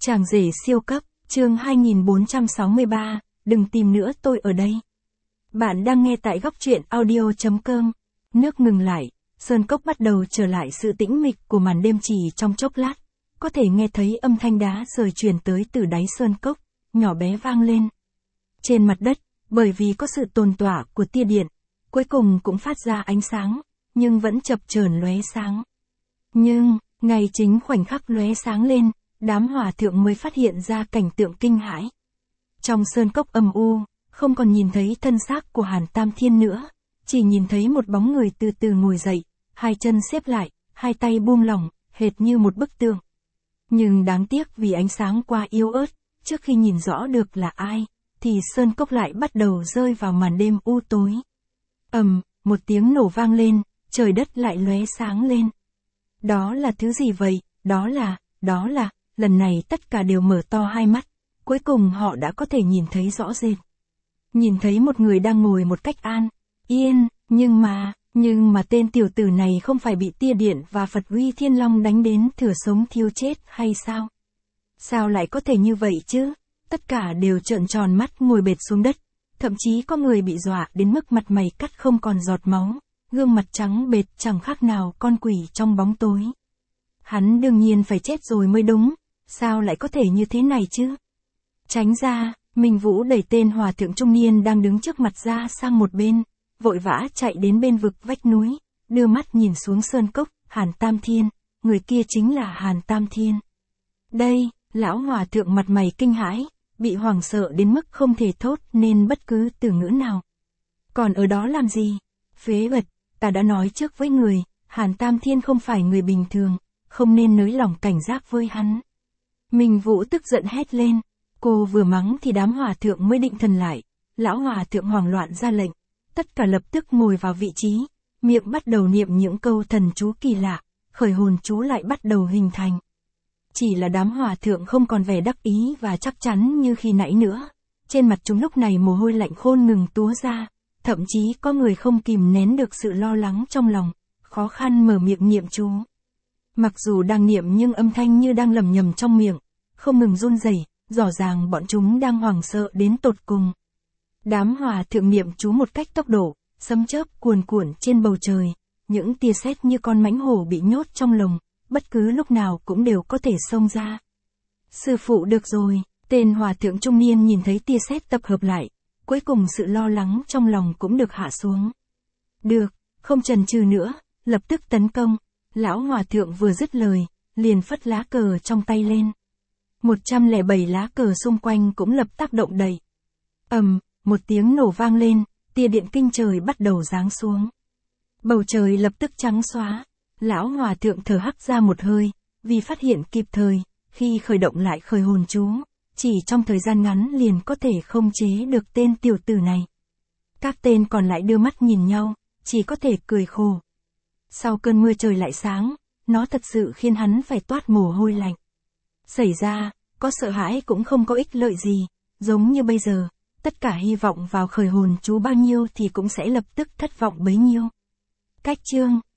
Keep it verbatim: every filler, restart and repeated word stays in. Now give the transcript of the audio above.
Chàng rể siêu cấp, chương hai nghìn bốn trăm sáu mươi ba, đừng tìm nữa tôi ở đây. Bạn đang nghe tại góc truyện audio chấm com. Nước ngừng lại, sơn cốc bắt đầu trở lại sự tĩnh mịch của màn đêm chỉ trong chốc lát. Có thể nghe thấy âm thanh đá rời truyền tới từ đáy sơn cốc, nhỏ bé vang lên. Trên mặt đất, bởi vì có sự tồn tỏa của tia điện, cuối cùng cũng phát ra ánh sáng, nhưng vẫn chập chờn lóe sáng. Nhưng, ngay chính khoảnh khắc lóe sáng lên, đám hòa thượng mới phát hiện ra cảnh tượng kinh hãi. Trong sơn cốc âm u, không còn nhìn thấy thân xác của Hàn Tam Thiên nữa, chỉ nhìn thấy một bóng người từ từ ngồi dậy, hai chân xếp lại, hai tay buông lỏng, hệt như một bức tượng. Nhưng đáng tiếc vì ánh sáng quá yếu ớt, trước khi nhìn rõ được là ai, thì sơn cốc lại bắt đầu rơi vào màn đêm u tối. Ầm, một tiếng nổ vang lên, trời đất lại lóe sáng lên. Đó là thứ gì vậy? Đó là, đó là, lần này tất cả đều mở to hai mắt, cuối cùng họ đã có thể nhìn thấy rõ rệt. Nhìn thấy một người đang ngồi một cách an, yên, nhưng mà, nhưng mà tên tiểu tử này không phải bị tia điện và Phật uy Thiên Long đánh đến thừa sống thiêu chết hay sao? Sao lại có thể như vậy chứ? Tất cả đều trợn tròn mắt ngồi bệt xuống đất, thậm chí có người bị dọa đến mức mặt mày cắt không còn giọt máu, gương mặt trắng bệt chẳng khác nào con quỷ trong bóng tối. Hắn đương nhiên phải chết rồi mới đúng, sao lại có thể như thế này chứ? Tránh ra, Minh Vũ đẩy tên hòa thượng trung niên đang đứng trước mặt ra sang một bên, vội vã chạy đến bên vực vách núi, đưa mắt nhìn xuống sơn cốc, Hàn Tam Thiên, người kia chính là Hàn Tam Thiên. Đây, lão hòa thượng mặt mày kinh hãi, bị hoảng sợ đến mức không thể thốt nên bất cứ từ ngữ nào. Còn ở đó làm gì? Phế vật, ta đã nói trước với người, Hàn Tam Thiên không phải người bình thường, không nên nới lỏng cảnh giác với hắn. Minh Vũ tức giận hét lên, cô vừa mắng thì đám hòa thượng mới định thần lại, lão hòa thượng hoảng loạn ra lệnh, tất cả lập tức ngồi vào vị trí, miệng bắt đầu niệm những câu thần chú kỳ lạ, khởi hồn chú lại bắt đầu hình thành. Chỉ là đám hòa thượng không còn vẻ đắc ý và chắc chắn như khi nãy nữa, trên mặt chúng lúc này mồ hôi lạnh khôn ngừng túa ra, thậm chí có người không kìm nén được sự lo lắng trong lòng, khó khăn mở miệng niệm chú. Mặc dù đang niệm nhưng âm thanh như đang lầm nhầm trong miệng, không ngừng run rẩy, rõ ràng bọn chúng đang hoảng sợ đến tột cùng. Đám hòa thượng niệm chú một cách tốc độ, sấm chớp cuồn cuộn trên bầu trời, những tia sét như con mãnh hổ bị nhốt trong lồng, bất cứ lúc nào cũng đều có thể xông ra. Sư phụ được rồi, tên hòa thượng trung niên nhìn thấy tia sét tập hợp lại, cuối cùng sự lo lắng trong lòng cũng được hạ xuống. Được, không chần chừ nữa, lập tức tấn công. Lão hòa thượng vừa dứt lời, liền phất lá cờ trong tay lên. một trăm lẻ bảy lá cờ xung quanh cũng lập tác động đẩy. Ầm, một tiếng nổ vang lên, tia điện kinh trời bắt đầu giáng xuống. Bầu trời lập tức trắng xóa, lão hòa thượng thở hắt ra một hơi, vì phát hiện kịp thời, khi khởi động lại khởi hồn chú, chỉ trong thời gian ngắn liền có thể không chế được tên tiểu tử này. Các tên còn lại đưa mắt nhìn nhau, chỉ có thể cười khổ. Sau cơn mưa trời lại sáng, nó thật sự khiến hắn phải toát mồ hôi lạnh. Xảy ra, có sợ hãi cũng không có ích lợi gì, giống như bây giờ, tất cả hy vọng vào khởi hồn chú bao nhiêu thì cũng sẽ lập tức thất vọng bấy nhiêu. Cách chương